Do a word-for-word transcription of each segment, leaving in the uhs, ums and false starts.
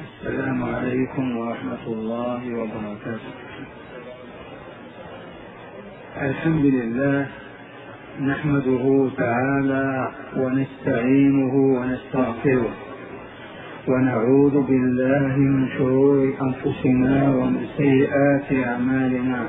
السلام عليكم ورحمة الله وبركاته. الحمد لله نحمده تعالى ونستعينه ونستغفره ونعوذ بالله من شرور أنفسنا ومن سيئات أعمالنا.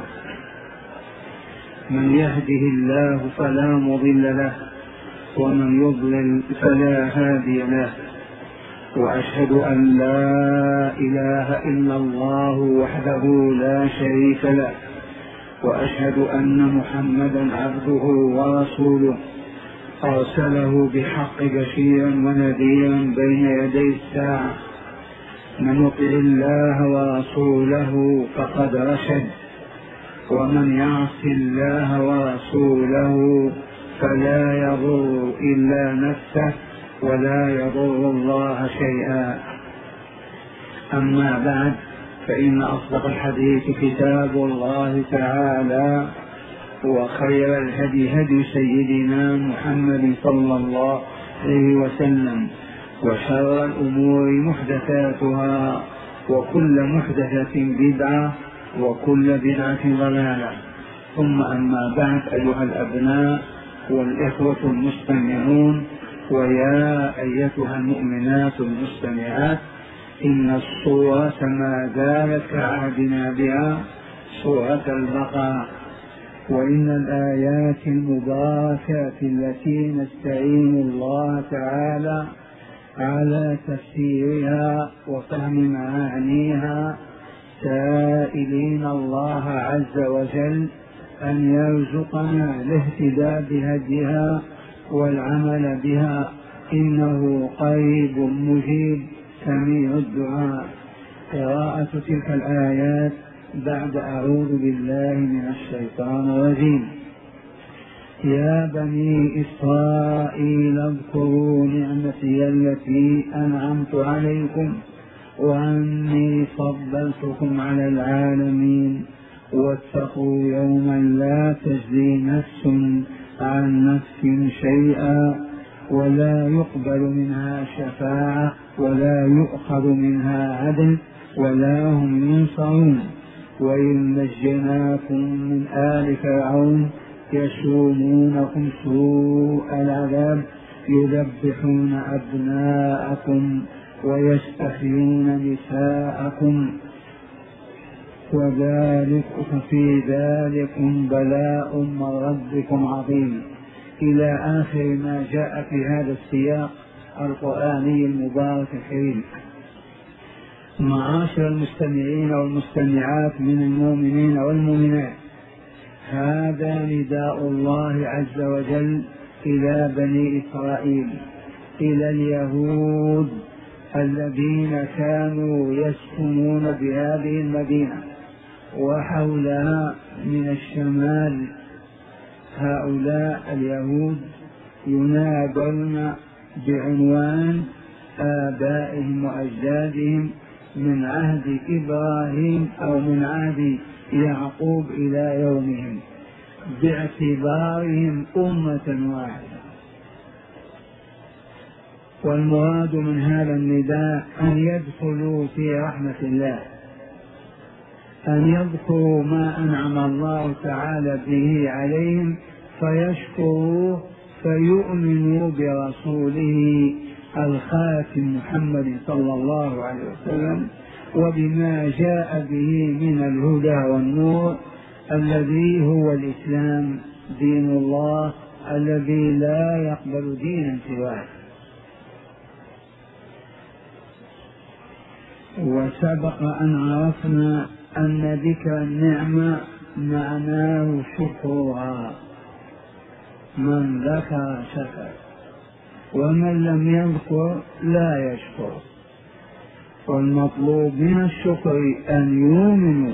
من يهده الله فلا مضل له ومن يضلل فلا هادي له، وأشهد أن لا إله إلا الله وحده لا شريك له، وأشهد أن محمدا عبده ورسوله أرسله بحق بشيرا ونذيرا بين يدي الساعة. من يطع الله ورسوله فقد رشد، ومن يعص الله ورسوله فلا يضر إلا نفسه ولا يضر الله شيئا. أما بعد، فإن أصدق الحديث كتاب الله تعالى، وخير الهدي هدي سيدنا محمد صلى الله عليه وسلم، وشر الأمور محدثاتها، وكل محدثة بدعة، وكل بدعة ضلالة. ثم أما بعد، أيها الأبناء والإخوة المستمعون، ويا أيتها المؤمنات المستمعات، إن الصورة ما زالت كعهدنا بها سورة البقرة، وإن الآيات المباركات التي نستعين الله تعالى على تفسيرها وفهم معانيها، سائلين الله عز وجل أن يرزقنا الاهتداء بهديها والعمل بها، إنه قريب مجيب سميع الدعاء. قراءة تلك الآيات بعد أعوذ بالله من الشيطان الرجيم. يا بني إسرائيل اذكروا نعمتي التي أنعمت عليكم وأني فضلتكم على العالمين، واتقوا يوما لا تجزي نفس عن نفس شيئا ولا يقبل منها شفاعة ولا يؤخذ منها عدل ولا هم ينصرون. وإن نجيناكم من آل فرعون يسومونكم سوء العذاب يذبحون أبناءكم ويستحيون نساءكم وذلك في ذلكم بلاء من ربكم عظيم، إلى آخر ما جاء في هذا السياق القرآني المبارك الكريم. معاشر المستمعين والمستمعات من المؤمنين والمؤمنات، هذا نداء الله عز وجل إلى بني إسرائيل، إلى اليهود الذين كانوا يسكنون بهذه المدينة وحولها من الشمال. هؤلاء اليهود ينادون بعنوان آبائهم وأجدادهم من عهد إبراهيم أو من عهد يعقوب إلى يومهم، باعتبارهم أمة واحدة. والمراد من هذا النداء أن يدخلوا في رحمة الله، أن يذكروا ما أنعم الله تعالى به عليهم فيشكروه، فيؤمنوا برسوله الخاتم محمد صلى الله عليه وسلم وبما جاء به من الهدى والنور، الذي هو الإسلام، دين الله الذي لا يقبل دينا سواه. وسبق أن عرفنا أن ذكر النعمة معناه شكرها، من ذكر شكر، ومن لم يذكر لا يشكر. والمطلوب من الشكر أن يؤمنوا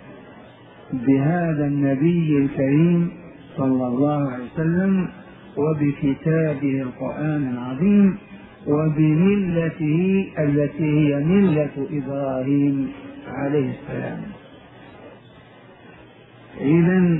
بهذا النبي الكريم صلى الله عليه وسلم وبكتابه القرآن العظيم وبملته التي هي ملة إبراهيم عليه السلام. إذن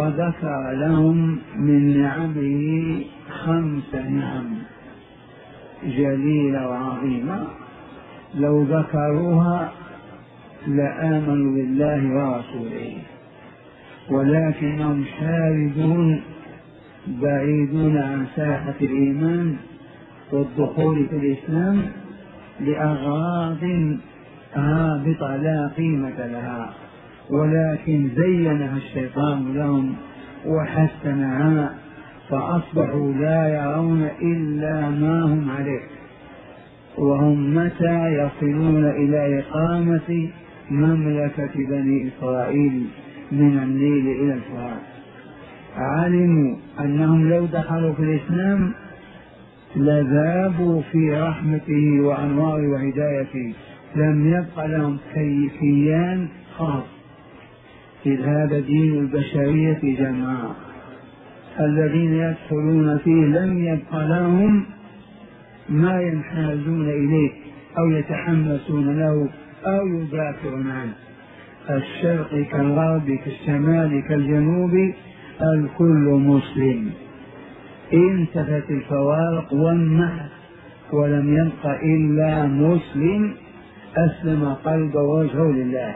وذكر لهم من نعمه خمس نعم، جليلة وعظيمة لو ذكروها لآمنوا بالله ورسوله، ولكنهم شاردون بعيدون عن ساحة الإيمان والدخول في الإسلام لأغراض هابطة لا قيمة لها، ولكن زينها الشيطان لهم وحسنها فأصبحوا لا يرون إلا ما هم عليه، وهم متى يصلون إلى إقامة مملكة بني إسرائيل من النيل إلى الفرات علموا أنهم لو دخلوا في الإسلام لذابوا في رحمته وأنوار وهدايته، لم يبق لهم كيان خاص، إذ هذا دين البشرية جمعاء، الذين يدخلون فيه لم يبق لهم ما ينحازون إليه أو يتحمسون له أو يدافعون عنه، الشرق كالغرب كالشمال كالجنوب الكل مسلم، انتفت الفوارق والنحس ولم يبق إلا مسلم أسلم قلبه ووجهه لله.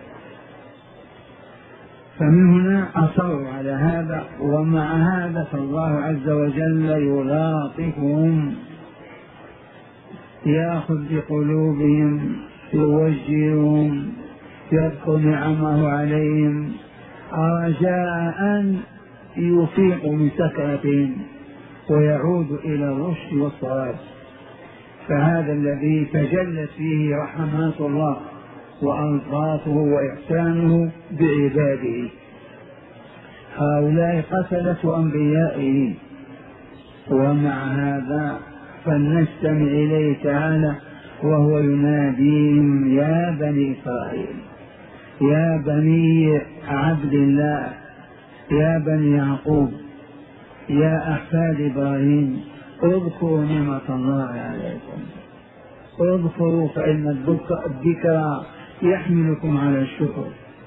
فمن هنا أصروا على هذا، ومع هذا فالله عز وجل يلاطفهم، يأخذ بقلوبهم، يوجههم، يذكر نعمه عليهم رجاء أن يفيقوا من سكرتهم ويعودوا إلى الرشد والصواب. فهذا الذي تجلت فيه رحمات الله وألطافه وإحسانه بعباده، هؤلاء قتلة أنبيائه. ومع هذا فلنستمع إليه تعالى وهو يناديهم يا بني إسرائيل، يا بني عبد الله، يا بني يعقوب، يا أحفاد إبراهيم، اذكروا نعمة الله عليكم، اذكروا فإن الذكر يحملكم على الشكر،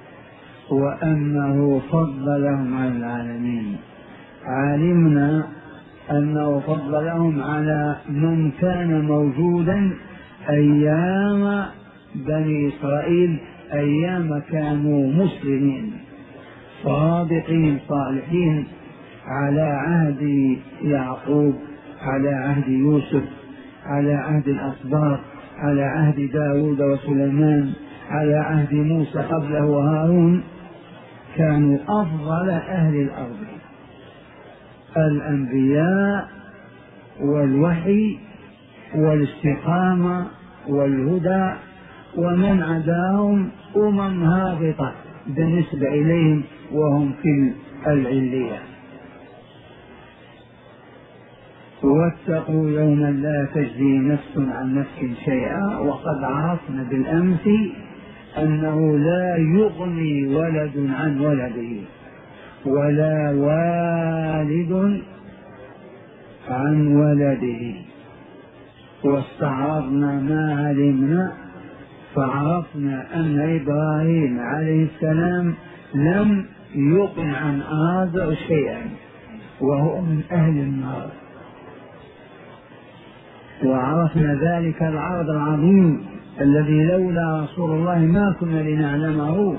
وأنه فضلهم على العالمين. علمنا أنه فضلهم على من كان موجودا أيام بني إسرائيل، أيام كانوا مسلمين صادقين صالحين على عهد يعقوب، على عهد يوسف، على عهد الأسباط، على عهد داود وسليمان، على عهد موسى قبله وهارون، كانوا أفضل أهل الأرض، الأنبياء والوحي والاستقامة والهدى، ومن عداهم أمم هابطة بالنسبة إليهم وهم في العلية. واتقوا يوما لا تجزي نفس عن نفس شيئا، وقد عرفنا بالأمس أنه لا يغني ولد عن ولده ولا والد عن ولده، واستعرضنا ما علمنا فعرفنا أن إبراهيم عليه السلام لم يغن عن آزر شيئا وهو من أهل النار، وعرفنا ذلك العرض العظيم الذي لولا رسول الله ما كنا لنعلمه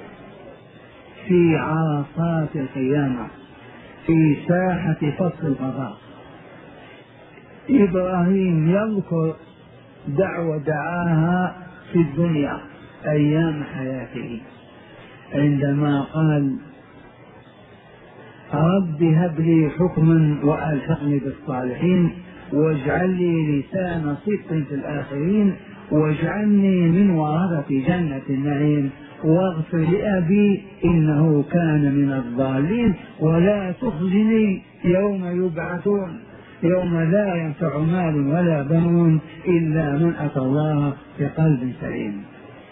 في عرصات القيامة في ساحة فصل القضاء. إبراهيم يذكر دعوة دعاها في الدنيا أيام حياته عندما قال رب هب لي حكما وألحقني بالصالحين واجعل لي لسان صدق في الآخرين واجعلني من ورثة جنة النعيم واغفر لأبي إنه كان من الضالين ولا تخزني يوم يبعثون يوم لا ينفع مال ولا بنون إلا من أتى الله بقلب سليم.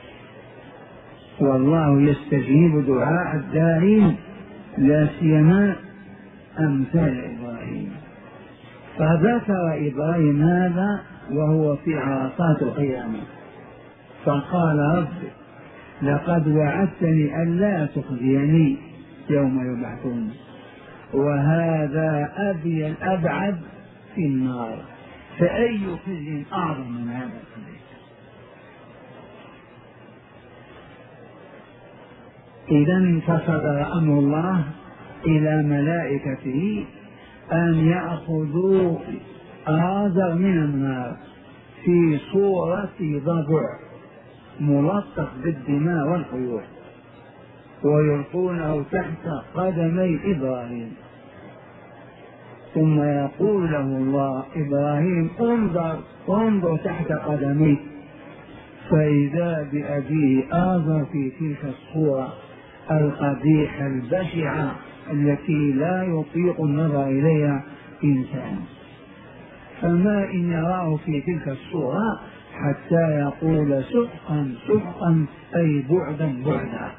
والله يستجيب دعاء الداعين لا سيما أمثال إبراهيم. فذكر إبراهيم هذا وهو في عرصات القيامة فقال رب لقد وعدتني ألا تخزيني يوم يبعثون، وهذا أبين أبعد في النار فأي خزي أعظم من هذا الخزي؟ إذا فصدر أمر الله إلى ملائكته أن يأخذوا آذر من النار في صورة ضبع ملطخ بالدماء والخيول ويلقونه تحت قدمي إبراهيم، ثم يقول له الله: إبراهيم انظر انظر تحت قدميك، فإذا بأبيه آذر في تلك الصورة القبيحة البشعة التي لا يطيق النظر إليها إنسان. فما إن يراه في تلك الصورة حتى يقول سحقا سحقا أي بعدا بعدا،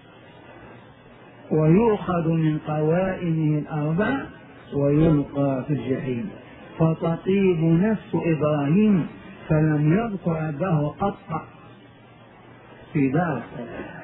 ويؤخذ من قوائمه الأربع ويلقى في الجحيم. فتطيب نفس إبراهيم فلم يذكر أباه قط في دار السلام.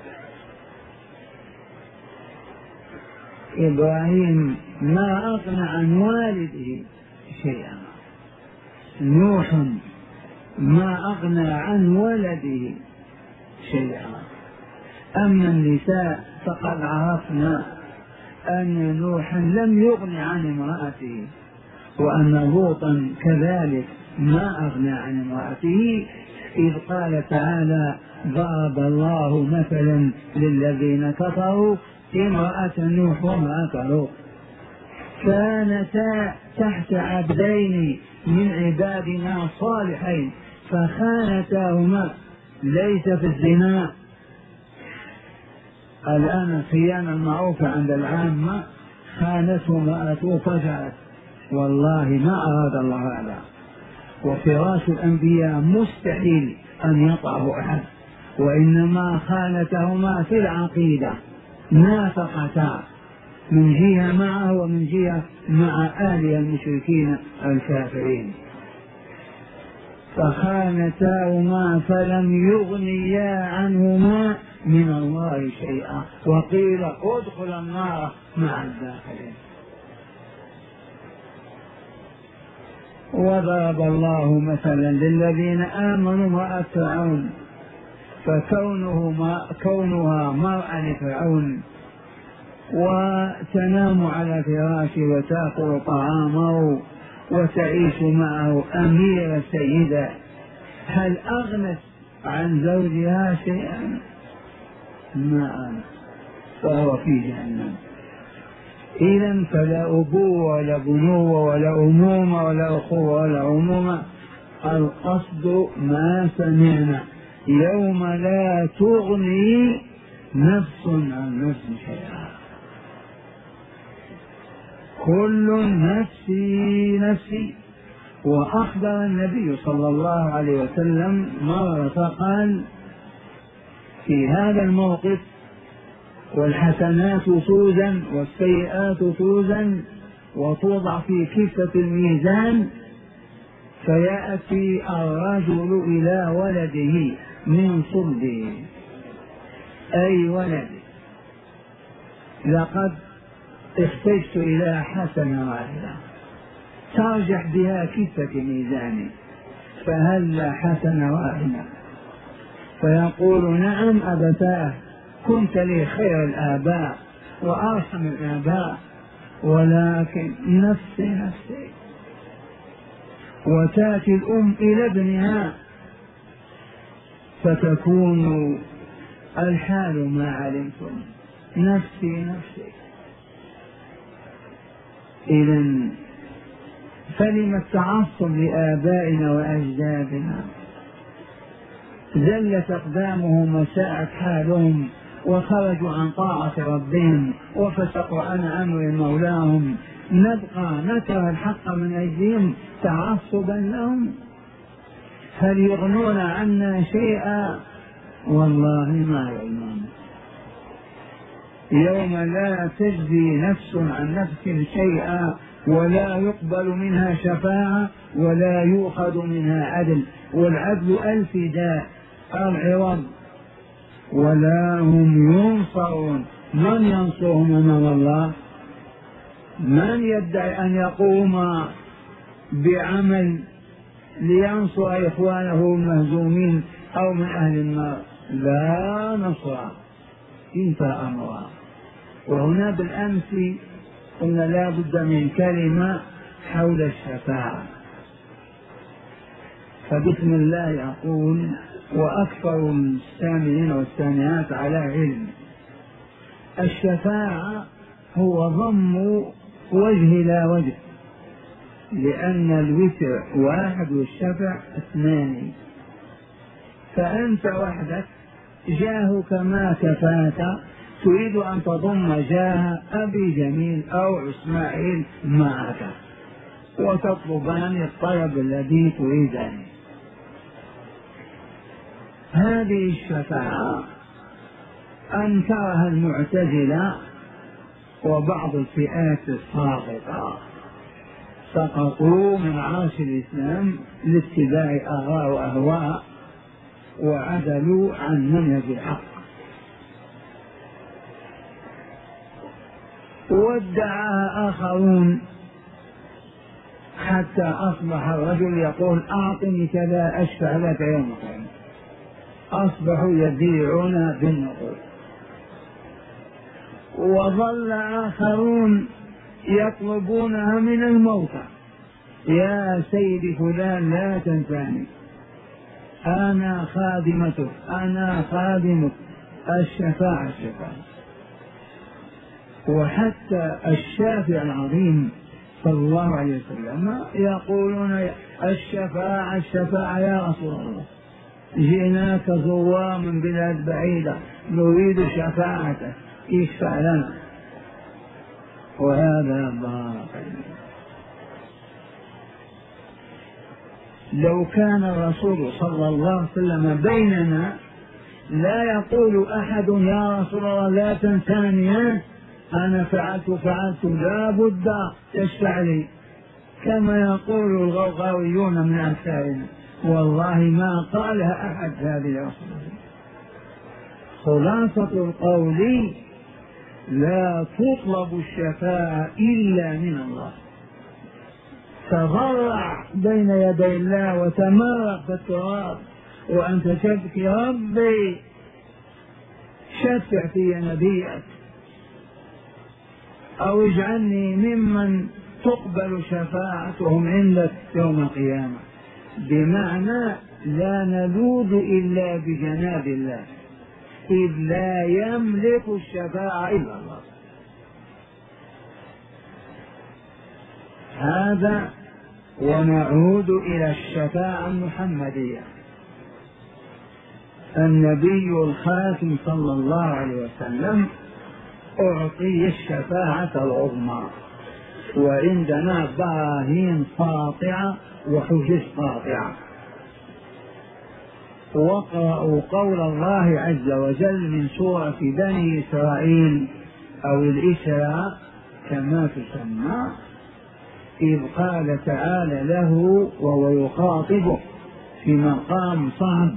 إبراهيم ما أغنى عن والده شيئا، نوح ما أغنى عن ولده شيئا. أما النساء فقد عرفنا أن نوحا لم يغن عن امرأته، وأن لوطا كذلك ما أغنى عن امرأته، إذ قال تعالى: ضرب الله مثلا للذين كفروا امرأة نوح وامرأة لوط كانتا تحت عبدين من عبادنا صالحين فخانتاهما. ليس في الزنا الآن الخيانة المعروفة عند العامة، خانته امرأته فجرت، والله ما أراد الله هذا. وفراش الأنبياء مستحيل أن يطعه أحد، وإنما خانتهما في العقيدة، نافقتا من جهة معه ومن جهة مع أهل المشركين الكافرين، فخانتاهما فلم يغنيا عنهما من الله شيئا، وقيل ادخل النار مع الداخلين. وضرب الله مثلا للذين آمنوا امرأة فرعون، فكونها كونها مرأة لفرعون وتنام على فراشه وتأكل طعامه وتعيش معه أميرة سيدة، هل أغنت عن زوجها شيئا؟ ما أغنت، فهو في جهنم. إذا فلا أبوة ولا بنوة ولا أمومة ولا أخوة ولا عمومة، القصد ما سمعنا: يوم لا تغني نفس عن نفس شيئا، كل نفسي نفسي. وأخبر النبي صلى الله عليه وسلم مرة فقال في هذا الموقف: والحسنات توزن والسيئات توزن وتوضع في كفة الميزان، فيأتي الرجل إلى ولده من صلبه، أي ولد لقد احتجت إلى حسنة واحدة ترجح بها كفة ميزاني، فهل حسنة واحدة؟ فيقول: نعم أبتاه، كنت لي خير الآباء وأرحم الآباء، ولكن نفسي نفسي. وتأتي الأم إلى ابنها فتكون الحال ما علمتم، نفسي نفسي. إذن فلم التعصب لآبائنا وأجدادنا؟ زلت أقدامهم وساءت حالهم وخرجوا عن طاعة ربهم وفسقوا عن أمر مولاهم، نبقى نكره الحق من أجلهم تعصبا لهم؟ هل يغنون عنا شيئا؟ والله ما يغنون. يوم لا تجزي نفس عن نفس شيئا ولا يقبل منها شفاعة ولا يؤخذ منها عدل، والعدل الفداء العوض، ولا هم ينصرون. من ينصرهم امام الله؟ من يدعي ان يقوم بعمل لينصر إخوانه المهزومين أو من أهل النار، لا نصر، انتهى أمرها. وهنا بالأمس قلنا لا بد من كلمة حول الشفاعة، فبسم الله أقول وأكثر السامعين والسامعات على علم. الشفاعة هو ضم وجه لا وجه، لأن الوتر واحد والشفع اثنان، فأنت وحدك جاهك ما كفاك، تريد أن تضم جاه أبي جميل أو إسماعيل معك وتطلبان الطلب الذي تريدان. هذه الشفاعة أنكرها المعتزلة وبعض الفئات الساقطة، سقطوا من عرش الإسلام لاتباع آراء وأهواء وعدلوا عن منهج الحق. وادعاها آخرون حتى أصبح الرجل يقول أعطني كذا أشفع لك يوم القيامة، أصبحوا يبيعون بالنقود. وظل آخرون يطلبونها من الموتى، يا سيدي فلان لا تنساني، أنا خادمتك أنا خادمك، الشفاعة الشفاعة. وحتى الشافع العظيم صلى الله عليه وسلم يقولون الشفاعة الشفاعة يا رسول الله، جئناك زوار من بلاد بعيدة نريد شفاعتك اشفع لنا. وهذا باطل. لو كان الرسول صلى الله عليه وسلم بيننا لا يقول أحد يا رسول الله لا تنساني أنا فعلت فعلت لا بد تشفع لي، كما يقول الغوغاويون من أمثالنا. والله ما قالها أحد هذه الأصول. خلاصة القول لا تطلب الشفاعة إلا من الله. تضرع بين يدي الله وتمرق في التراب وأنت تبكي ربي شفع في نبيك أو اجعلني ممن تقبل شفاعتهم عندك يوم القيامة، بمعنى لا نلوذ إلا بجناب الله إذ لا يملك الشفاعة إلا الله. هذا. ونعود إلى الشفاعة المحمدية. النبي الخاتم صلى الله عليه وسلم أعطي الشفاعة العظمى، وعندنا براهين ساطعة وحجج قاطعة. واقرأوا قول الله عز وجل من سورة بني إسرائيل أو الإسراء كما تسمى، إذ قال تعالى له وهو يخاطبه في مقام صعب: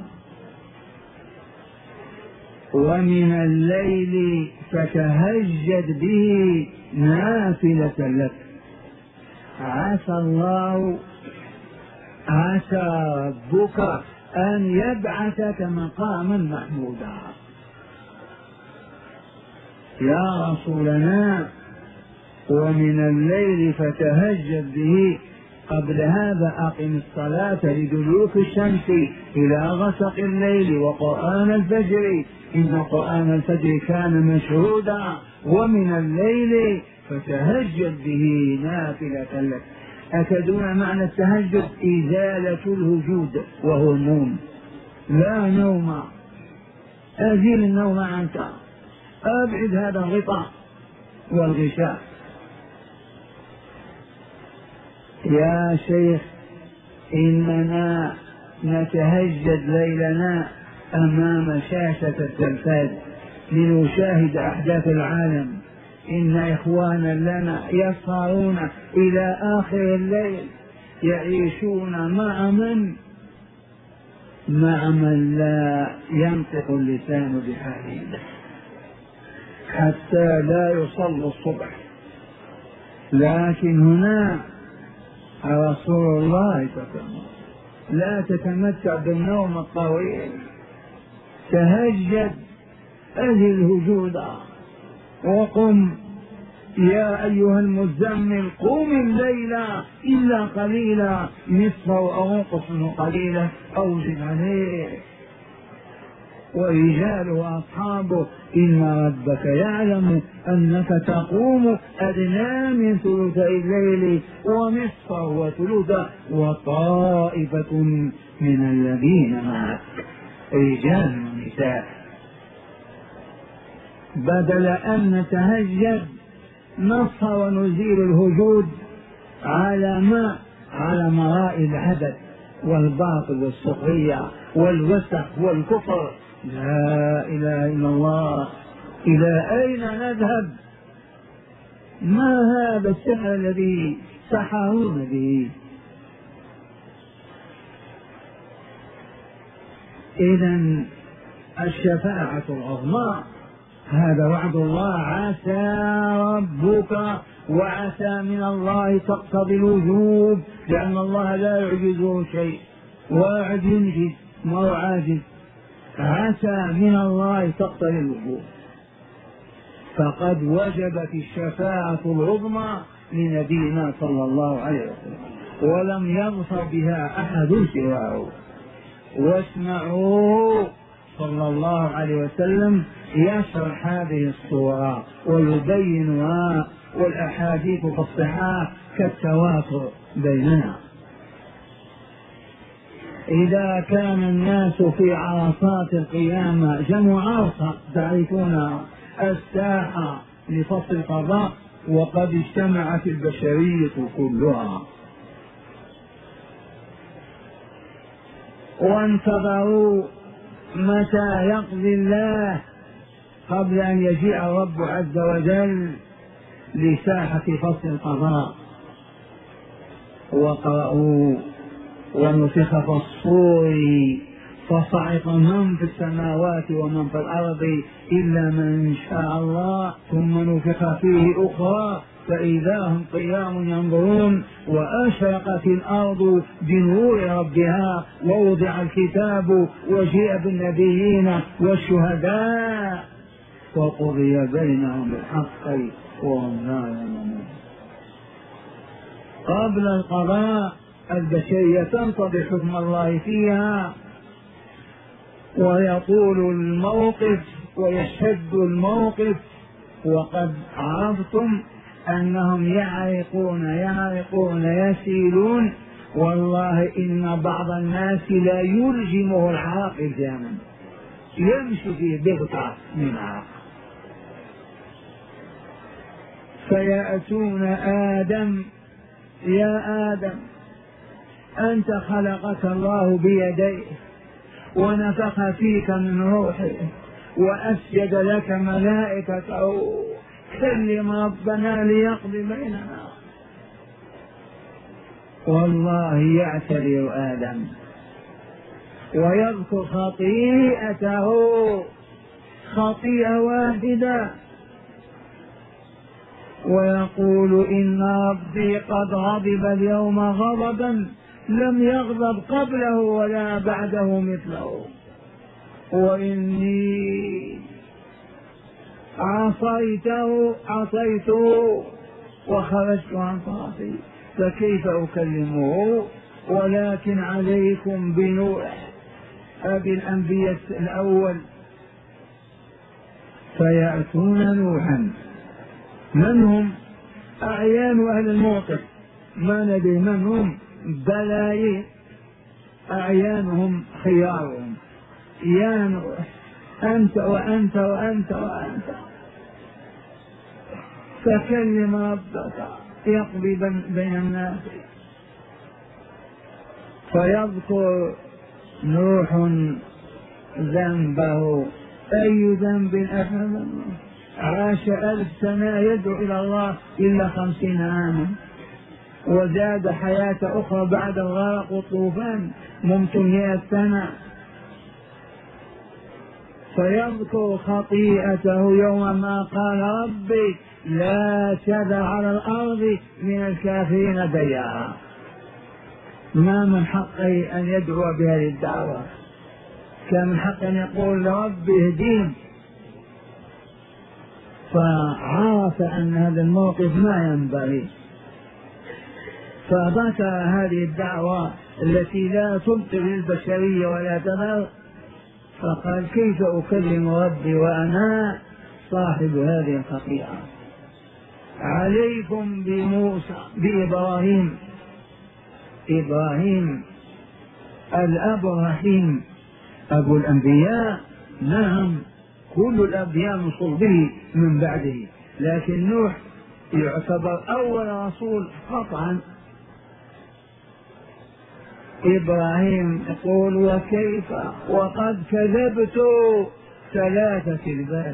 ومن الليل فتهجد به نافلة لك عسى الله عسى ربك أن يبعثك مقاما محمودا. يا رسولنا ومن الليل فتهجد به، قبل هذا أقم الصلاة لدلوك الشمس إلى غسق الليل وقرآن الفجر إن قرآن الفجر كان مشهودا، ومن الليل فتهجد به نافلة لك. أتدون معنى التهجد؟ إزالة الوجود وهو النوم. لا نوم، أزيل النوم عنك، أبعد هذا الغطاء والغشاء. يا شيخ إننا نتهجد ليلنا أمام شاشة التلفاز لنشاهد أحداث العالم. إن إخوانا لنا يسهرون إلى آخر الليل، يعيشون مع من مع من لا ينطق اللسان بحاله، حتى لا يصلوا الصبح. لكن هنا رسول الله تتمتع. لا تتمتع بالنوم الطويل، تهجد، أهل هجودا وقم يا أيها المزمل قم الليل إلا قليلا نصفه أو انقص منه قليلا أو زد عليه. ورجاله وأصحابه إن ربك يعلم أنك تقوم أدنى من ثلثي الليل ونصفه وثلثه وطائفة من الذين معك رجال ونساء. بدل أن نتهجد نصحى ونزيل الهجود على ما على مرائي العبث والباطل والسخرية والوسخ والكفر. لا إله إلا الله، إلى أين نذهب؟ ما هذا السحر الذي سحرون به؟ إذن الشفاعة العظمى هذا وعد الله. عسى ربك، وعسى من الله تقتضي الوجوب، لأن الله لا يعجزه شيء، واعد ينجز ما هو عاجز. عسى من الله تقتضي الوجوب، فقد وجبت الشفاعة العظمى لنبينا صلى الله عليه وسلم ولم يظفر بها أحد سواه. واسمعوا صلى الله عليه وسلم يشرح هذه الصورة ويبينها، والأحاديث في الصحاح كالتواتر بيننا. إذا كان الناس في عرصات القيامة، جمع عرصة تعرفون الساحة لفصل القضاء، وقد اجتمعت البشرية كلها وانتظروا متى يقضي الله قبل أن يجيء الرب عز وجل لساحة فصل القضاء. وقرأوا ونفخ في الصور فصعق من في السماوات ومن في الأرض إلا من شاء الله ثم نفخ فيه أخرى فإذا هم قيام ينظرون وأشرقت الأرض بنور ربها ووضع الكتاب وجيء بالنبيين والشهداء وقضي بينهم بالحق وهم لا يعلمون. قبل القضاء البشرية تنتظر حكم الله فيها، ويطول الموقف ويشد الموقف. وقد عرفتم أنهم يعرقون يعرقون يسيلون، والله إن بعض الناس لا يلجمه العرق الجامد، يمشي في بغتة من عرق. فيأتون آدم يا آدم أنت خلقك الله بيديه ونفخ فيك من روحه وأسجد لك ملائكته، كلم ربنا ليقضي بيننا. والله يعتذر آدم ويذكر خطيئته، خطيئة واحدة، ويقول إن ربي قد غضب اليوم غضبا لم يغضب قبله ولا بعده مثله، وإني عصيته عصيته وخرجت عن طاعته فكيف أكلمه؟ ولكن عليكم بنوح أبي الأنبياء الأول. فيأتون نوحا، من هم؟ أعيان أهل الموقف، ما ندري من هم، بلايين أعيانهم خيارهم، يا نوح أنت وأنت وأنت وأنت فكلم ربك يقضي بين الناس. فيذكر نوح ذنبه، أي ذنب أفعل؟ عاش ألف سنة يدعو إلى الله إلا خمسين عاما، وزاد حياة أخرى بعد الغرق والطوفان ممكن مئة سنة. فيذكر خطيئته يوم ما قال ربي لا تذر على الأرض من الكافرين ديارا. ما من حقه أن يدعو بهذه الدعوة، كان من حقه أن يقول رب اهدين، فعرف أن هذا الموقف ما ينبغي، فذكر هذه الدعوة التي لا تبطل البشرية ولا تضر، فقال كيف أكلم ربي وأنا صاحب هذه الخطيئة؟ عليكم بموسى بإبراهيم، إبراهيم الأب الرحيم أبو الأنبياء، نعم كل الأنبياء من صلبه من بعده، لكن نوح يعتبر أول رسول قطعا. إبراهيم يقول وكيف وقد كذبت ثلاث كذبات.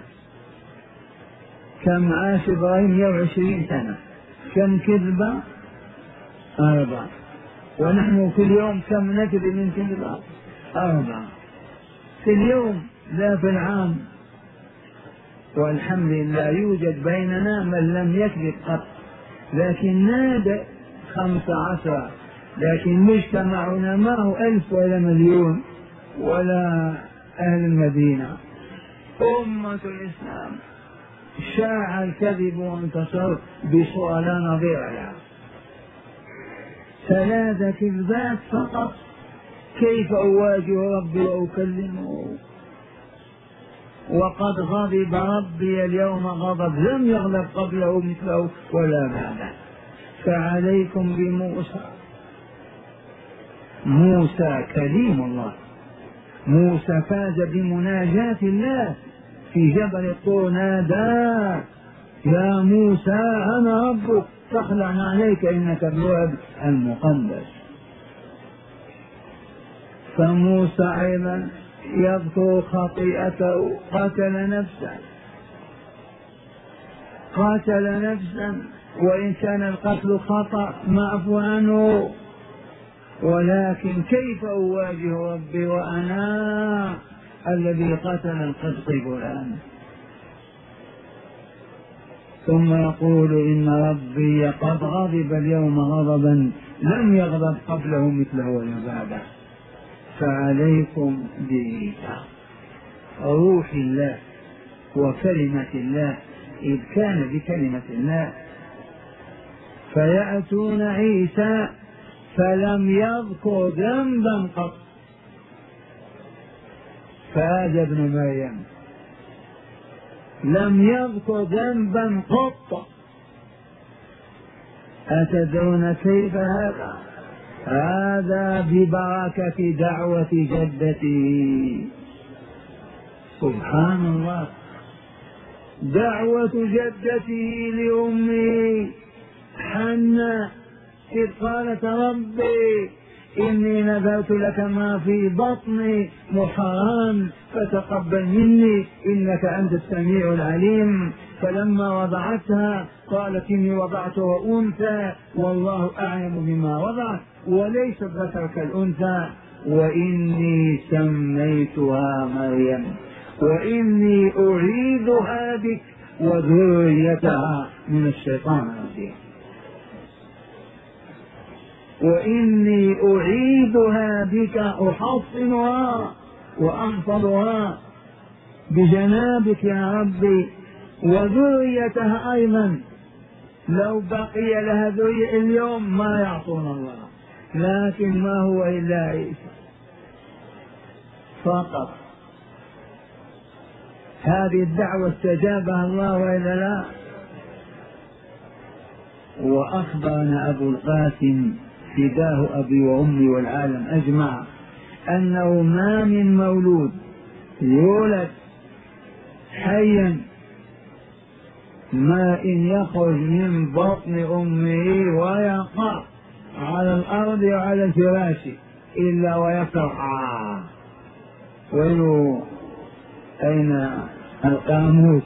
كم عاش إبراهيم مئة وعشرين سنة، كم كذبة؟ أربعة. ونحن في اليوم كم نكذب من كذبة؟ أربعة في اليوم لا في العام. والحمد لله يوجد بيننا من لم يكذب قط، لكن نادى خمسة عشر، لكن مجتمعنا ما هو ألف ولا مليون ولا أهل المدينة. أمة الإسلام شاع الكذب وانتصر بصورة لا نظير لها. ثلاث كذبات فقط، كيف أواجه ربي وأكلمه؟ وقد غضب ربي اليوم غضب لم يغضب قبله مثله ولا بعده. فعليكم بموسى. موسى كليم الله، موسى فاز بمناجاة الله في جبل الطور، نادى يا موسى أنا ربك فاخلع عليك إنك بالواد المقدس. فموسى أيضا يذكر خطيئته، قتل نفسا قتل نفسا وإن كان القتل خطأ معفو عنه، ولكن كيف أواجه ربي وأنا الذي قتل القسط فلان؟ ثم يقول إن ربي قد غضب اليوم غضبا لم يغضب قبله مثله ولا بعده. فعليكم بروح الله وكلمة الله، إذ كان بكلمة الله. فيأتون عيسى فلم يذكر ذنبا قط، فهذا ابن مريم لم يذكر ذنبا قط. أتدرون كيف هذا؟ هذا ببركة دعوة جدته. سبحان الله، دعوة جدته لأمه حنة إذ قالت ربي إني نذرت لك ما في بطني محررا فتقبل مني إنك أنت السميع العليم. فلما وضعتها قالت إني وضعتها أنثى والله أعلم بما وضعت وليس الذكر كالأنثى وإني سميتها مريم وإني أعيذها بك وذريتها من الشيطان الرجيم وإني أعيذها بك أحصنها وأحفظها بجنابك يا ربي وذريتها أيضا. لو بقي لها ذرية اليوم ما يعصون الله، لكن ما هو إلا عيسى فقط. هذه الدعوة استجابها الله وإلا لا؟ وأخبرنا أبو القاسم فداه أبي وأمي والعالم أجمع أنه ما من مولود يولد حيا ما إن يخرج من بطن أمه ويقع على الأرض وعلى الفراش إلا ويصرخ آه. وينه أين القاموس؟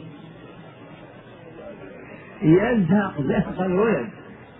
يزهق زهق الولد.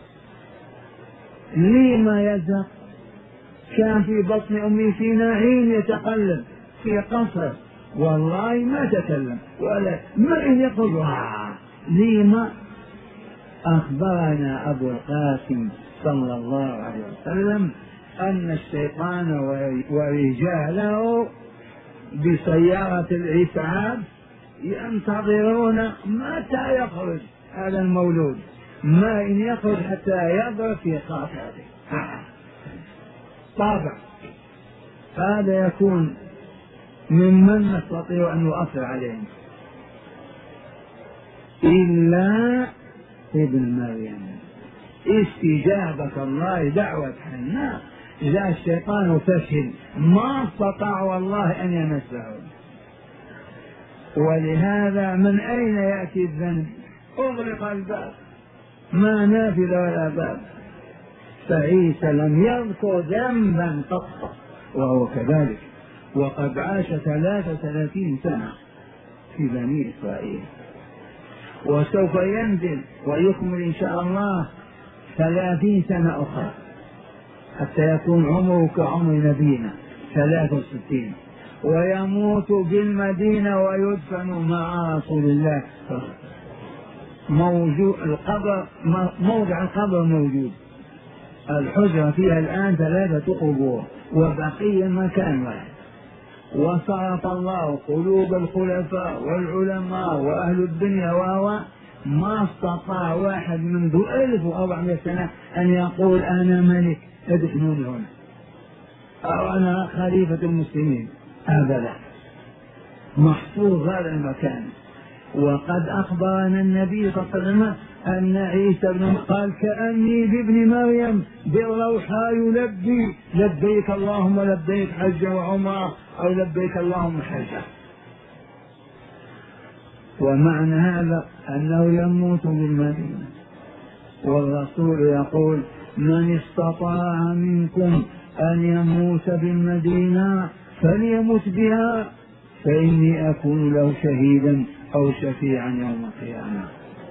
لما يزهق؟ كان في بطن أمي في نعيم يتقلب في قصر والله ما تكلم ولا ما إن يقولها. لما؟ أخبرنا أبو القاسم صلى الله عليه وسلم أن الشيطان ورجاله بسيارة الإسعاف ينتظرون متى يخرج هذا المولود، ما إن يخرج حتى يضرب في خاطره. طابع هذا يكون ممن نستطيع أن نؤثر عليهم إلا ابن مريم. استجابة الله دعوة حناء، جاء الشيطان فشل، ما استطاع والله أن يمسه. ولهذا من أين يأتي الذنب؟ أغلق الباب، ما نافذ ولا باب. فعيسى لم يذكر ذنبا قط وهو كذلك، وقد عاش ثلاث ثلاثين سنة في بني إسرائيل، وسوف ينزل ويكمل إن شاء الله ثلاثين سنة أخرى حتى يكون عمره كعمر نبينا ثلاث وستين، ويموت بالمدينة ويدفن مع رسول الله. موجود القبر، موضع القبر موجود، الحجرة فيها الآن ثلاثة قبور وبقي مكان واحد. وصرف الله قلوب الخلفاء والعلماء وأهل الدنيا، وهو ما استطاع واحد منذ ألف وأربعمائة سنة أن يقول أنا ملك ادفنوني هنا أو أنا خليفة المسلمين، أبدا، محفوظ هذا المكان. وقد أخبرنا النبي صلى الله عليه وسلم أن عيسى بن قال كأني بابن مريم بالروحاء يلبي لبيك اللهم لبيك حجة وعمرة أو لبيك اللهم حجة. ومعنى هذا أنه يموت بالمدينة، والرسول يقول من استطاع منكم أن يموت بالمدينة فليمت بها فإني أكون له شهيدا أو شفيعا يوم القيامة.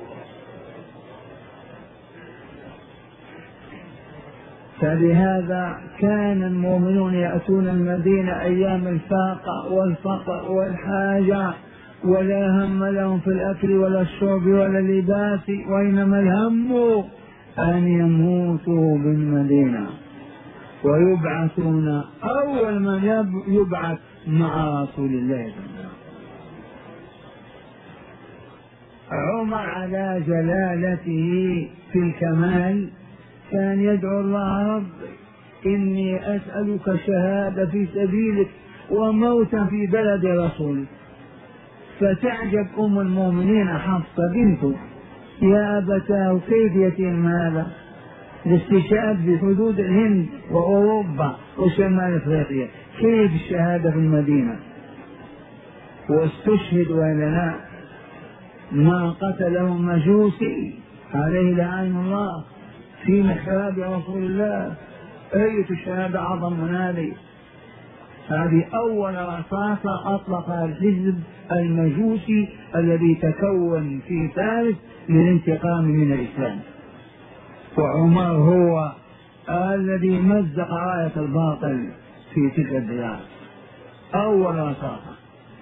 فلهذا كان المؤمنون يأتون المدينة أيام الفاقة والفقر والحاجة، ولا هم لهم في الأكل ولا الشرب ولا اللباس، وإنما الهم أن يموتوا بالمدينة ويبعثون أول من يبعث مع رسول الله. عمر على جلالته في الكمال كان يدعو الله رب إني أسألك شهادة في سبيلك وموتا في بلد رسولك. فتعجب أم المؤمنين حفصة بنته يا أبتاه كيف يتم هذا؟ الاستشهاد بحدود الهند وأوروبا وشمال أفريقيا، كيف الشهادة في المدينة؟ واستشهد ولا ما قتله مجوسي عليه لعين الله في محراب رسول الله. أية الشهادة أعظم من هذه؟ هذه أول رصاصة أطلقها الحزب المجوسي الذي تكون في فارس للانتقام من الإسلام، وعمر هو الذي مزق راية الباطل في تلك البلاد. أول رصاصة.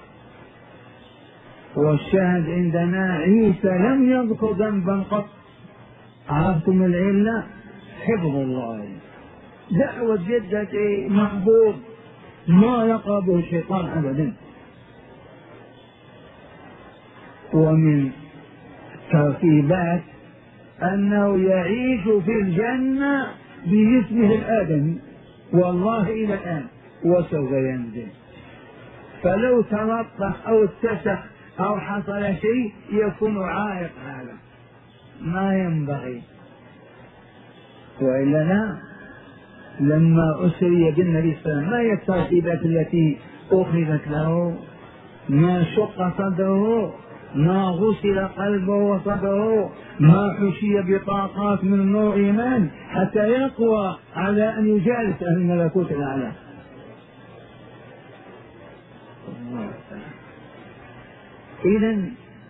والشاهد عندنا عيسى لم يذكر ذنبا قط. عرفتم العلة؟ حفظ الله، دعوة جدتي محبوب ما يقربه الشيطان أبدا. ومن ترتيبات أنه يعيش في الجنة بجسمه الآدمي والله إلى الآن وسوف ينزل، فلو تلطخ أو اتسخ أو حصل شيء يكون عائق، هذا ما ينبغي. وإلا لا، لما أسري بالنبي صلى الله عليه وسلم ما هي الترتيبات التي أخذت له؟ ما شق صدره، ما غسل قلبه وصدره، ما حشي بطاقات من نور إيمان حتى يقوى على أن يجالس أهل الملكوت الأعلى. إذن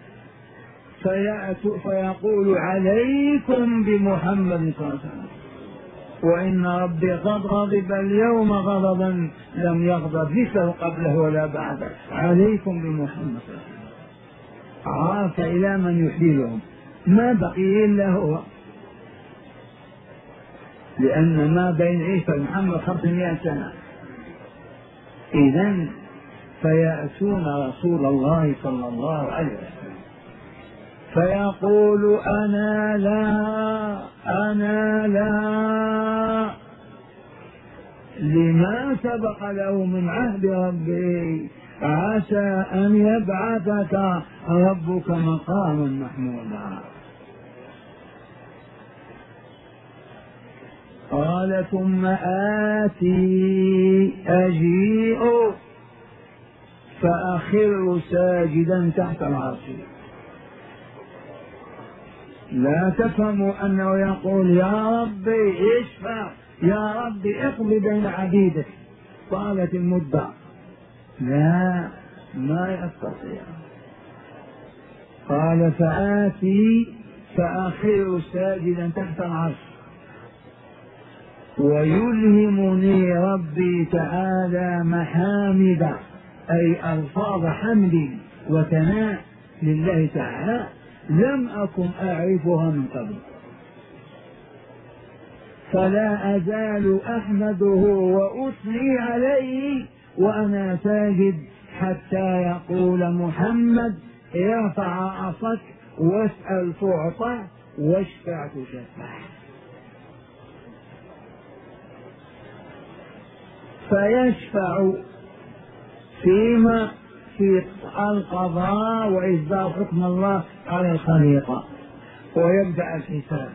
فيقول عليكم بمحمد صلى الله عليه وسلم، وإن ربي قد غضب اليوم غضبا لم يغضب مثله قبله ولا بعده. عليكم بمحمد صلى الله عليه وسلم. عاف إلى من يحيلهم، ما بقي إلا هو. لأن ما بين عيسى ومحمد خمسمائة سنة. إذن فيأتون رسول الله صلى الله عليه وسلم فيقول أنا لا أنا لا لما سبق له من عهد ربي، عسى أن يبعثك ربك مقاما محمودا. قال ثم آتي أجيء فأخر ساجدا تحت العرش. لا تفهموا أنه يقول يا ربي اشفع، يا ربي اقضي بين عبيدك، طالت المدة. لا، ما يستطيع. قال فآتي فأخر ساجدا تحت العرش، ويلهمني ربي تعالى محامد، أي ألفاظ حمد وثناء لله تعالى لم أكن أعرفها من قبل، فلا أزال أحمده وأثني عليه وأنا ساجد حتى يقول محمد ارفع عصاك واسأل تعطى واشفع تشفع. فيشفع فيما في القضاء وإصدار حكم الله على الخليقة ويبدأ الحساب.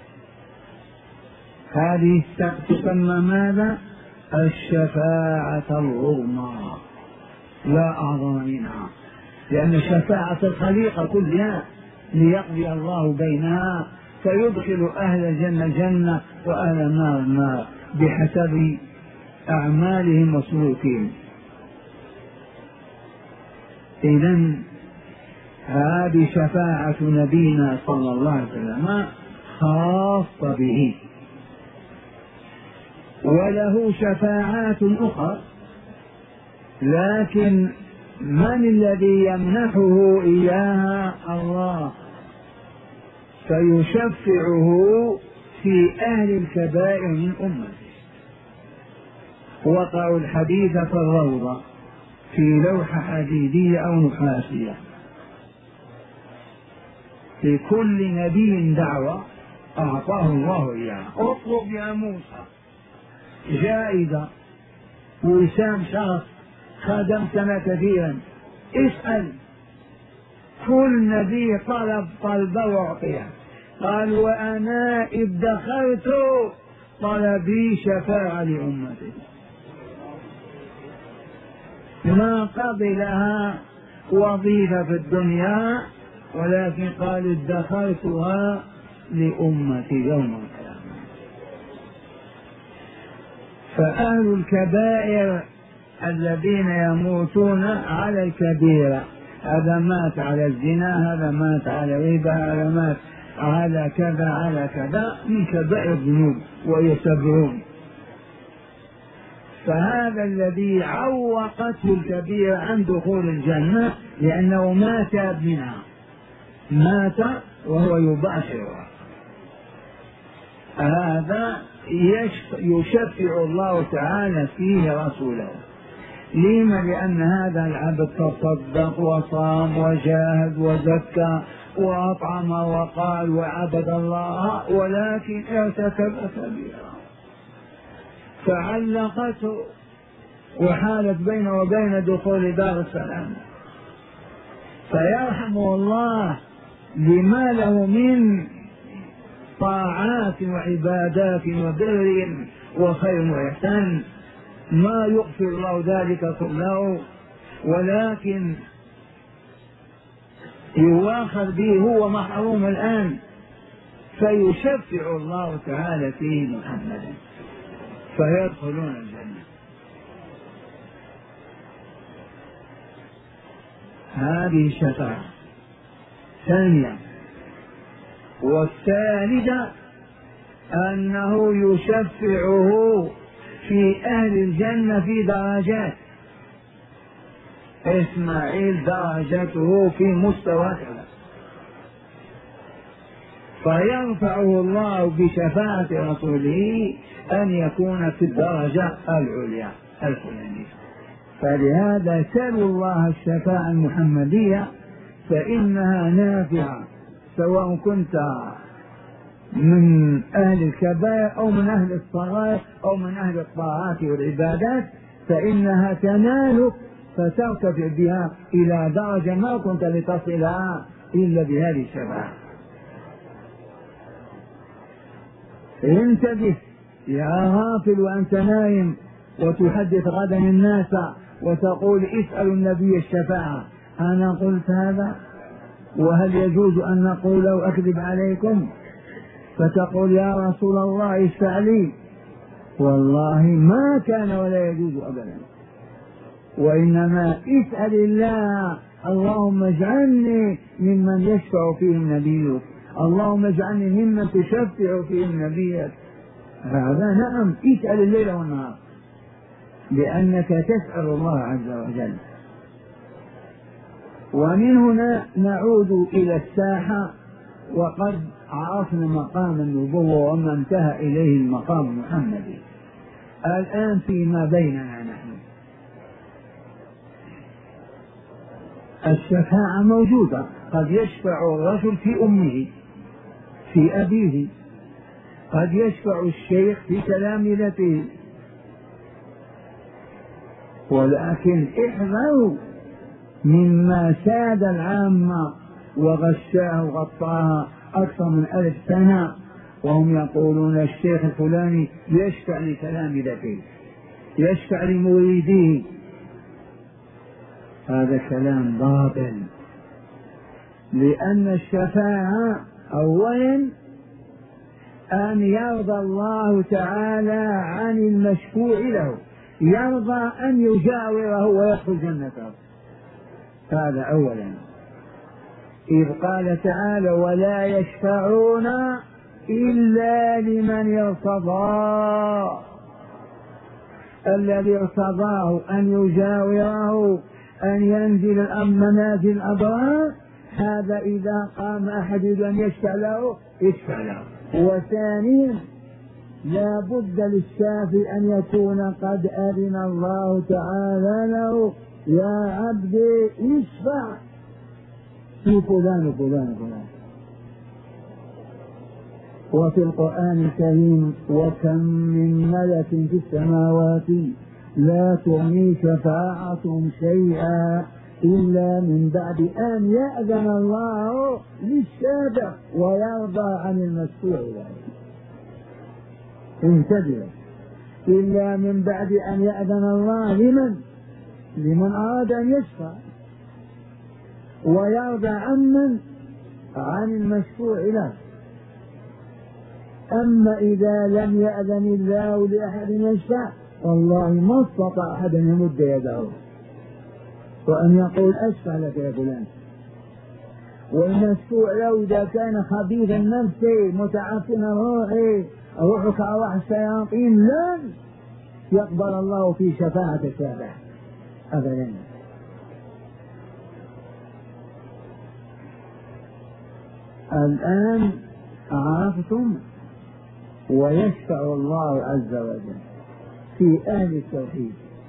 هذه تسمى ماذا؟ الشفاعة العظمى، لا أعظم منها، لأن شفاعة الخليقة كلها ليقضي الله بينها فيدخل أهل الجنة جنة وأهل النار النار بحسب أعمالهم وسلوكهم. إذن هذه شفاعة نبينا صلى الله عليه وسلم خاصة به، وله شفاعات أخرى، لكن من الذي يمنحه إياها؟ الله، فيشفعه في أهل الكبائر من أمته. وقعوا الحديث في الروضة في لوحة حديدية أو نحاسية، في كل نبي دعوة أعطاه الله إياها. اطلب يا موسى جائزة، وسام شرف، خدمتنا كثيرا، اسأل. كل نبي طلب طلبه وأعطيه. قال وأنا ادخرت طلبي شفاعة لأمتي، ما قبلها وظيفة في الدنيا، ولكن قال ادخرتها لأمتي يوم القيامة. فأهل الكبائر الذين يموتون على الكبيرة، هذا مات على الزنا، هذا مات على الربا، هذا مات على كذا على كذا من كبائر الذنوب ويسبرون، فهذا الذي عوقته الكبيرة عن دخول الجنة لأنه ما تاب منها، مات وهو يباشرها. هذا يشفع الله تعالى فيه رسوله. لما؟ لأن هذا العبد تصدق وصام وجاهد وزكى وأطعم وقال وعبد الله، ولكن ارتكب كبيرا فعلقته وحالت بينه وبين دخول دار السلام، فيرحمه الله لما له من طاعات وعبادات وبر وخير وإحسان، ما يغفر الله ذلك كله، ولكن يواخذ به هو محروم الآن، فيشفع الله تعالى فيه محمدا فيدخلون الجنة. هذه شفاعة ثانية. والثالثة أنه يشفعه في أهل الجنة في درجات. إسماعيل درجته في مستوى كذا، فيرفعه الله بشفاعة رسوله أن يكون في الدرجة العليا الفلانية. فلهذا سلوا الله الشفاعة المحمدية فإنها نافعة، سواء كنت من أهل الكبائر أو من أهل الصغائر أو من أهل الطاعات والعبادات، فإنها تنالك فترتفع بها إلى درجة ما كنت لتصلها إلا بهذه الشفاعة. انتبه يا غافل وأنت نايم وتحدث غدا الناس وتقول اسألوا النبي الشفاعة، أنا قلت هذا؟ وهل يجوز أن نقول أو أكذب عليكم فتقول يا رسول الله اشفع لي؟ والله ما كان ولا يجوز أبدا، وإنما اسأل الله اللهم اجعلني ممن يشفع فيهم نبيك، اللهم اجعلني ممن تشفع فيهم نبيك. هذا نعم اسأل الليل والنهار، لأنك تسأل الله عز وجل. ومن هنا نعود إلى الساحة، وقد عرفنا مقام النبوة وما انتهى إليه المقام المحمدي. الآن فيما بيننا نحن الشفاعة موجودة، قد يشفع الرجل في أمه في أبيه، قد يشفع الشيخ في تلامذته، ولكن احذروا مما ساد العامة وغشاه وغطاها أكثر من ألف سنة، وهم يقولون الشيخ الفلاني يشفع لتلامذته يشفع لمريديه. هذا كلام باطل، لأن الشفاعة أولا أن يرضى الله تعالى عن المشفوع له، يرضى أن يجاوره ويدخل جنته، هذا أولا. إذ قال تعالى ولا يشفعون إلا لمن ارتضى، الذي ارتضاه أن يجاوره أن ينزل منازل الأبرار، هذا إذا قام أحد أن يشفع له يشفع له. وثانيا لا بد للشافع أن يكون قد أذن الله تعالى له يا عبدي اشفع في فلان وفلان وفلان. وفي القرآن الكريم وكم من ملك في السماوات لا تغني شفاعتهم شيئا إلا من بعد أن يأذن الله للشافع ويرضى عن المشفوع له. انتبه، إلا من بعد أن يأذن الله لمن لمن أراد أن يشفع ويرضى عمن عن المشفوع له. أما إذا لم يأذن الله لأحد يشفع والله ما استطاع أحد أن يمد يده وأن يقول أشفع لك يا فلان. والمشفوع له إذا كان خبيث النفس متعفن روحي روحك أرواح الشياطين لن يقبل الله في شفاعة الشافع أبدا. الآن عرفتم ويشفع الله عز وجل في أهل التوحيد،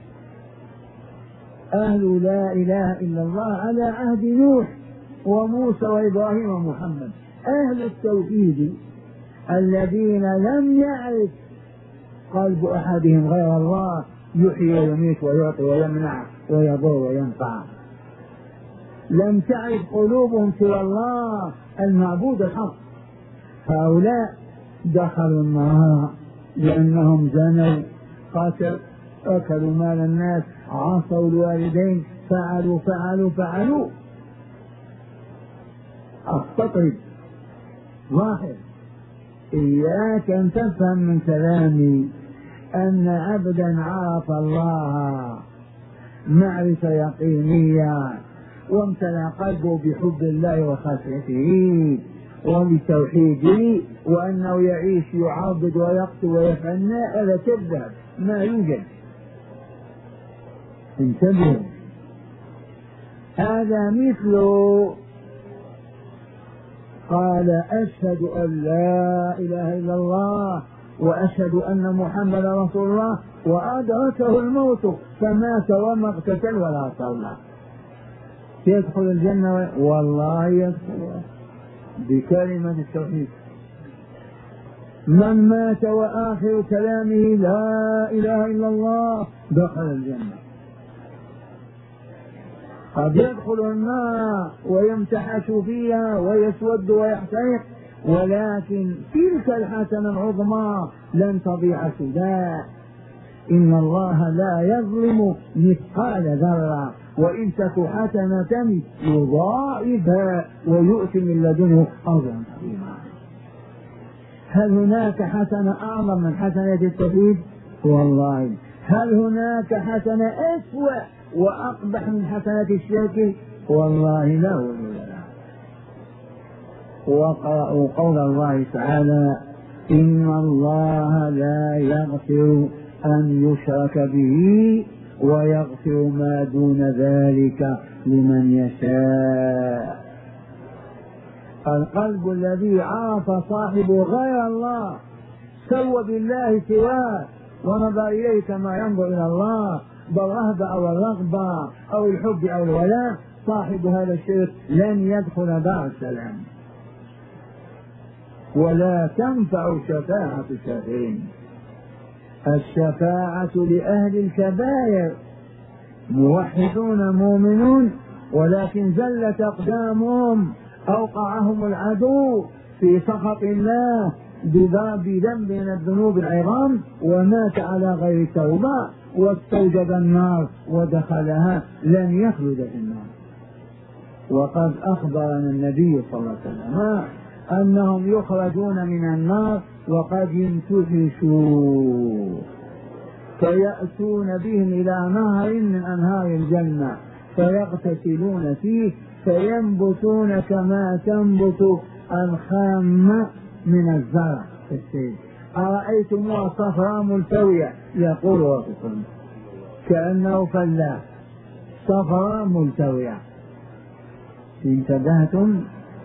أهل لا إله إلا الله على عهد نوح وموسى وإبراهيم ومحمد. أهل التوحيد الذين لم يعرف قلب أحدهم غير الله يحيي ويميت ويعطي ويمنع ويضر وينفع، لم تعرف قلوبهم سوى الله المعبود الحق. هؤلاء دخلوا النار لأنهم زنوا قتلوا أكلوا مال الناس عصوا الوالدين فعلوا فعلوا فعلوا. أستطرد ظاهر، إياك أن تفهم من كلامي أن عبدا عرف الله معرفة يقينية وامتلأ قلبه بحب الله وخشيته وبتوحيده وأنه يعيش يعبد ويقتل ويفنى، هذا كذب ما يوجد. انتبهوا، هذا مثل قال أشهد أن لا إله إلا الله وأشهد أن محمد رسول الله، وأدركه الموت فمات وما اغتسل ولا صلى، يدخل الجنة؟ والله يدخل بكلمة التوحيد. من مات وآخر كلامه لا إله إلا الله دخل الجنة. قد يدخل النار ويمتحش فيها ويسود ويحترق، ولكن تلك الحسنة العظمى لن تضيع سدى. إن الله لا يظلم مثقال ذرة، وإن تك حسنة يضاعفها ويؤتي من لدنه أجرا عظيما. هل هناك حسنة أعظم من حسنة التوحيد؟ والله. هل هناك حسنة أسوأ وأقبح من حسنة الشرك؟ والله لا ولا. وقرأوا قول الله تعالى: إن الله لا يغفر أن يشرك به ويغفر ما دون ذلك لمن يشاء. القلب الذي عرف صاحبه غير الله، سوى بالله سواه ونظر إليه كما ينظر إلى الله بالرهبة أو الرغبة أو الحب أو الولاء، صاحب هذا الشرك لن يدخل دار السلام، ولا تنفع شفاعة الشافعين. الشفاعة لأهل الكبائر، موحدون مؤمنون ولكن زلت أقدامهم، أوقعهم العدو في سخط الله بذنب من الذنوب العظام، ومات على غير توبة واستوجب النار ودخلها، لن يخلد في النار. وقد أخبرنا النبي صلى الله عليه وسلم أنهم يخرجون من النار وقد انتهشوا، فيأتون بهم إلى نهر من أنهار الجنة فيغتسلون فيه فينبتون كما تنبت الخامة من الزرع في السيل. أرأيتموها صفراء ملتوية؟ يقول ربكم كأنه فلاح، صفراء ملتوية. انتبهتم؟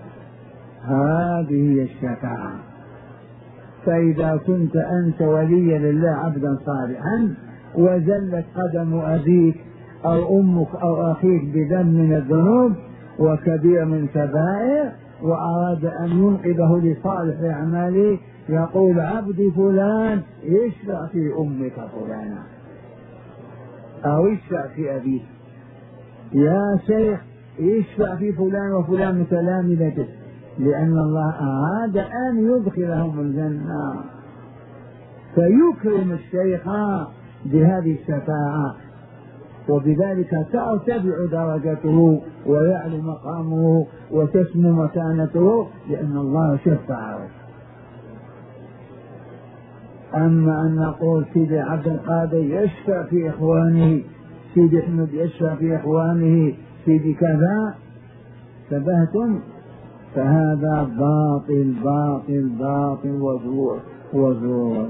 هذه هي الشفاعة. فإذا كنت أنت وليا لله عبدا صالحا وزلت قدم أبيك أو أمك أو أخيك بذنب من الذنوب وكبير من كبائر، وأراد أن ينقذه لصالح أعماله، يقول: عبدي فلان اشفع في أمك فلانة، أو اشفع في أبيك، يا شيخ اشفع في فلان وفلان من تلامذته، لأن الله أراد أن يدخلهم الجنة، فيكرم الشيخ بهذه الشفاعة، وبذلك ترتفع درجته ويعلو مقامه وتسمو مكانته، لأن الله شفعه. أما أن نقول سيدي عبد القادر يشفع في إخوانه، سيدي أحمد يشفع في إخوانه، سيدي كذا، انتبهتم؟ فهذا باطل باطل باطل وزور وزور.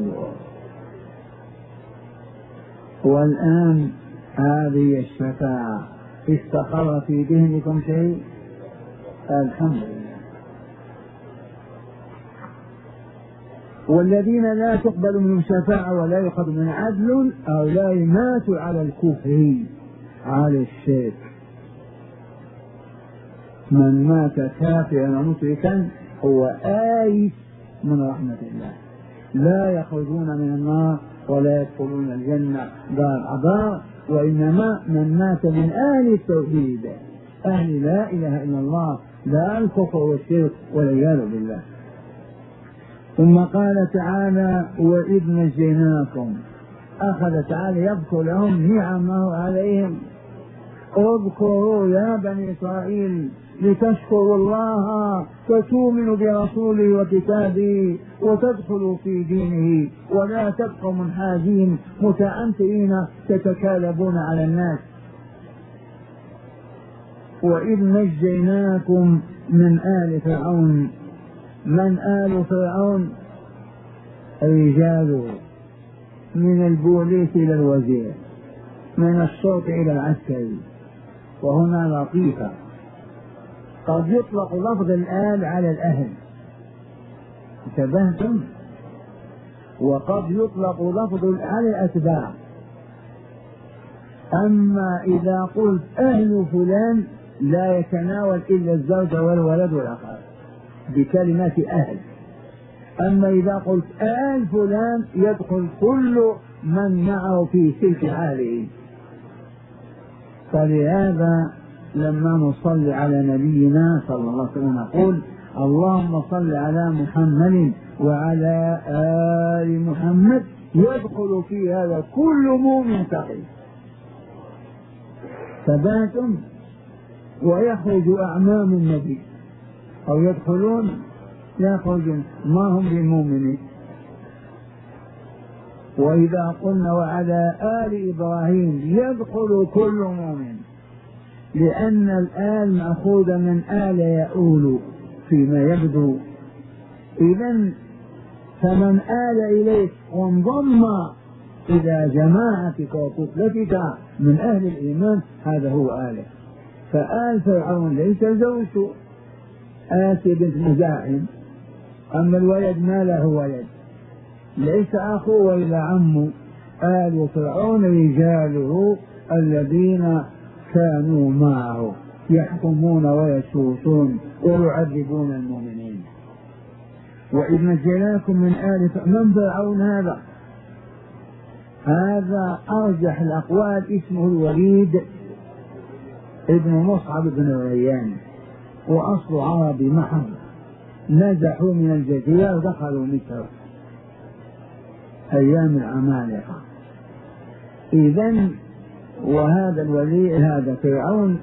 والآن هذه الشفاعة استقر في ذهنكم شيء؟ الحمد لله. والذين لا تقبل منهم شفاعة ولا يؤخذ من عدل هؤلاء ماتوا على الكفر على الشرك. من مات كافرا ومشركا هو آيس من رحمة الله، لا يخرجون من النار ولا يدخلون الجنة دار العذاب، وإنما من مات من أهل التوحيد، أهل لا إله إلا الله، لا الكفر والشرك والعياذ بالله. ثم قال تعالى: وإذ نجيناكم. أخذ تعالى يذكر لهم نعمه عليهم. اذكروا يا بني إسرائيل لتشكروا الله وتؤمنوا برسوله وكتابه وتدخلوا في دينه، ولا تبقوا منحازين متعنتين تتكالبون على الناس. وإذ نجيناكم من آل فرعون. من آل فرعون؟ رجال، من البوليس إلى الوزير، من الشرطي إلى العسكري. وهنا لطيفة، قد يطلق لفظ الآل على الأهل، انتبهتم؟ وقد يطلق لفظ على الأتباع. أما إذا قلت أهل فلان لا يتناول إلا الزوج والولد والأخوات بكلمة أهل. أما إذا قلت آل فلان يدخل كل من معه في تلك حاله. فلهذا لما نصلي على نبينا صلى الله عليه وسلم نقول اللهم صل على محمد وعلى آل محمد، يدخل في هذا كل مؤمن تقي. ثباتم. ويخرج أعمام النبي أو يدخلون يخرجون ما هم بالمؤمنين. وإذا قلنا وعلى آل إبراهيم يدخل كل مؤمن، لأن الآل مأخوذ من آل يؤول فيما يبدو. إذن فمن آل إليك وانضم إلى جماعتك وكتلتك من أهل الإيمان هذا هو آله. فآل فرعون ليس زوجته آسيا بنت مزاحم، أما الولد ما له ولد، ليس أخوه وإلا عمه. آل فرعون رجاله الذين كانوا معه يحكمون ويسوسون ويعذبون المؤمنين. وإذ نجيناكم من آل من فرعون هذا؟ هذا أرجح الأقوال اسمه الوليد ابن مصعب بن ريان، وأصل عربي محض، نزحوا من الجزيرة ودخلوا مصر أيام العمالقة. إذن وهذا الولي هذا فرعون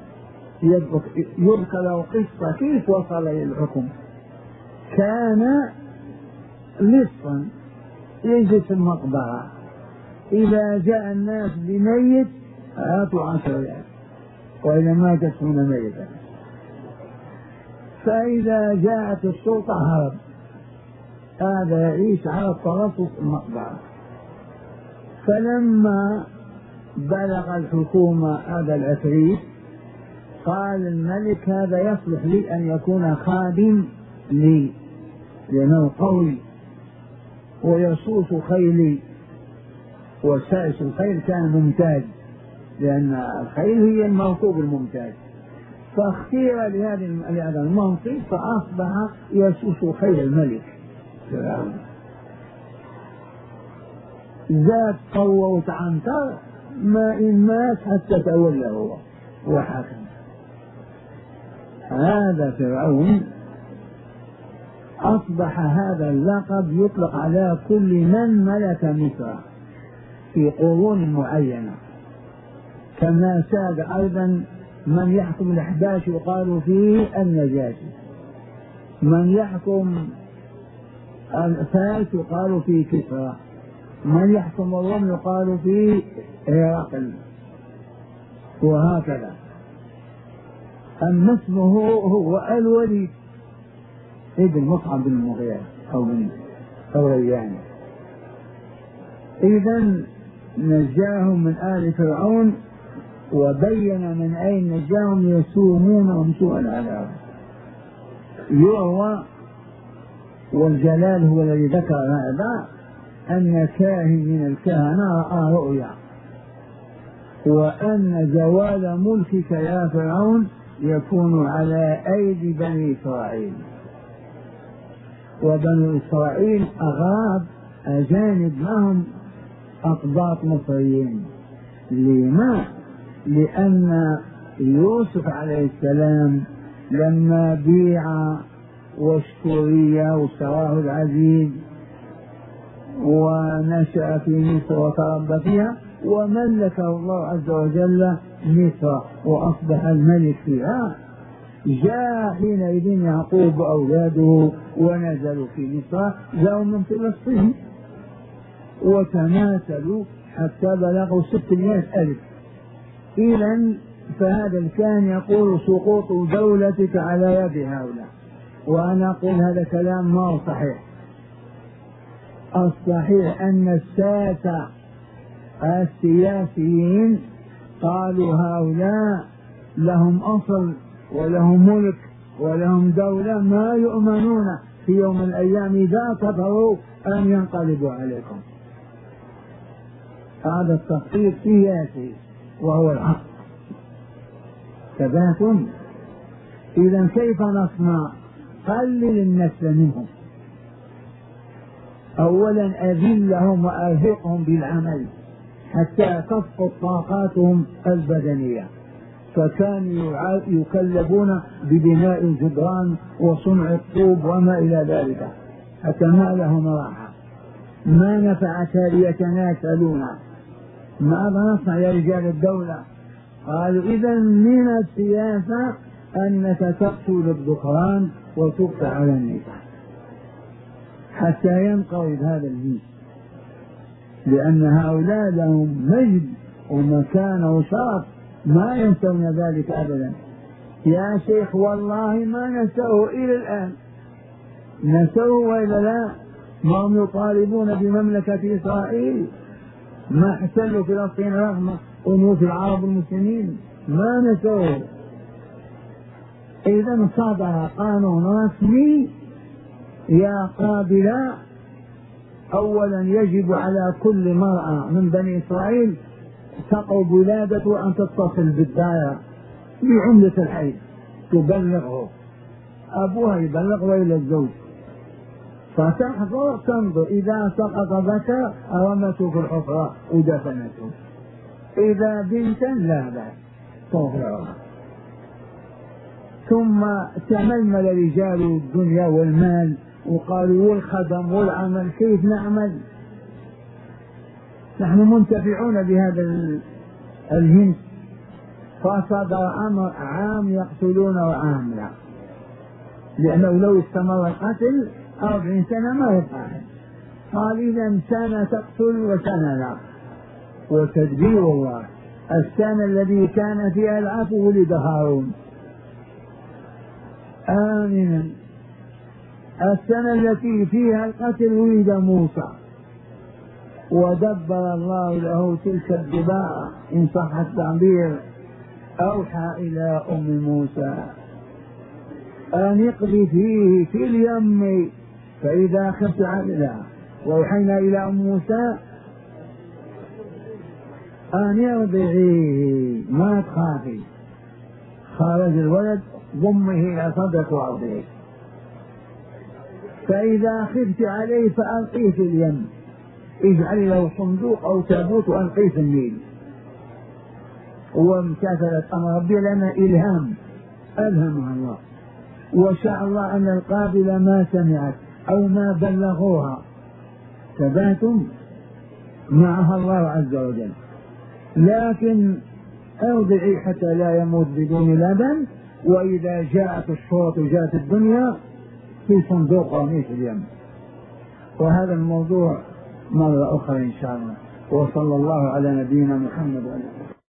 يذكر له قصة كيف وصل إلى الحكم. كان لصا يجلس في المقبرة، إذا جاء الناس بميت أعطوا عشر ريال، وإذا ماتت هنا ميتا. فإذا جاءت السلطة هرب، هذا يعيش على الترصص في المقبرة. فلما بلغ الحكومة هذا العفريت قال الملك هذا يصلح لي أن يكون خادم لي، لأنه قوي ويصوص خيلي، وسائس الخيل كان ممتاز، لأن الخيل هي المركوب الممتاز. فاختير لهذا المنصب فأصبح يسوس خيل الملك. ذات قوة وتعنتر، ما إن مات حتى تولى هو وحكم. هذا فرعون أصبح هذا اللقب يطلق على كل من ملك مصر في قرون معينة، كما ساد أيضا من يحكم الأحباش يقال فيه النجاشي، من يحكم الفارس يقال فيه كسرى، من يحكم الروم يقال فيه هرقل، وهكذا. أما اسمه هو الوليد ابن مصعب بن المغيرة أو بن ريان. إذن نجاهم من آل فرعون، وبين من أين نجاهم يسومونهم سوء العذاب. يروى والجلال هو الذي ذكر هذا أن كاهن من الكهنة رأى رؤيا، وأن زوال ملكك يا فرعون يكون على أيدي بني إسرائيل. وبنو إسرائيل أغراب أجانب معهم أقباط مصريين. لما؟ لأن يوسف عليه السلام لما بيع واشتري واشتراه العزيز ونشأ في مصر وتربى فيها، وملكه الله عز وجل مصر وأصبح الملك فيها، جاء حينئذ يعقوب وأولاده ونزلوا في مصر، جاءوا من فلسطين وتماثلوا حتى بلغوا ستمائة ألف. إذن فهذا الكان يقول سقوط دولتك على يد هؤلاء، وأنا أقول هذا كلام ما هو صحيح. الصحيح أن الساسة السياسيين قالوا هؤلاء لهم أصل ولهم ملك ولهم دولة ما يؤمنون في يوم من الأيام إذا كفروا أن ينقلبوا عليكم. هذا التخطيط سياسي وهو الحق. تباتم. إذا كيف نصنع؟ قلل النسل منهم. أولا أذلهم وأرهقهم بالعمل حتى تسقط طاقاتهم البدنية، فكانوا يكلفون ببناء الجدران وصنع الطوب وما إلى ذلك، حتى ما لهم راحة، ما نفعت يتناسلون. ماذا نصنع يا رجال الدولة؟ قالوا إذا من السياسة أنك تقتل الذكران وتبقى على النساء حتى ينقرض هذا الجنس، لأن هؤلاء لهم مجد ومكانة وشرف ما ينسون ذلك أبدا. يا شيخ والله ما نسوه إلى الآن، نسوه وإلا لا؟ ما هم يطالبون بمملكة إسرائيل، ما احتلوا فلسطين رغم أنوف العرب المسلمين، ما نسوه. إذا صدر قانون رسمي يا قابلة. أولا يجب على كل مرأة من بني إسرائيل تقرب ولادته أن تتصل بالدائرة بعملة الحي، تبلغه أبوها يبلغ وإلى الزوج، فتحضر تنظر إذا سقط ذكر رمته في الحفرة ودفنته، إذا بنتا لا بأس ترضعها. ثم تململ رجال الدنيا والمال وقالوا والخدم والعمل، كيف نعمل؟ نحن منتفعون بهذا الهند. فصدر أمر عام يقتلون وعام لا، لأنه لو استمر القتل أربعين سنة ما يبقى. قال إذا سنة تقتل وسنة لا، وتدبير الله. السنة الذي كان فيها العفو ولد هارون آمنا، السنة التي فيها القتل ولد موسى، ودبر الله له تلك الدباء إن صح التعبير. أوحى إلى أم موسى أن اقذفيه فيه في اليم فإذا خفت عليها، وأوحينا إلى أم موسى أن يرضعيه ما تخافي. خرج الولد ضمه إلى صدرك وأرضعيه، فإذا خفت عليه فألقيه في اليم، اجعلي له صندوق أو تابوت وألقيه في النيل. وامتثلت أمر ربي لنا إلهام ألهمها الله، وشاء الله أن القابلة ما سمعت أو ما بلغوها، ثباتم معها الله عز وجل. لكن ارضعي حتى لا يموت بدون لبن، وإذا جاءت الشرطة وجاءت الدنيا في صندوق رميه في اليم. وهذا الموضوع مرة أخرى إن شاء الله. وصلى الله على نبينا محمد وعلى آله.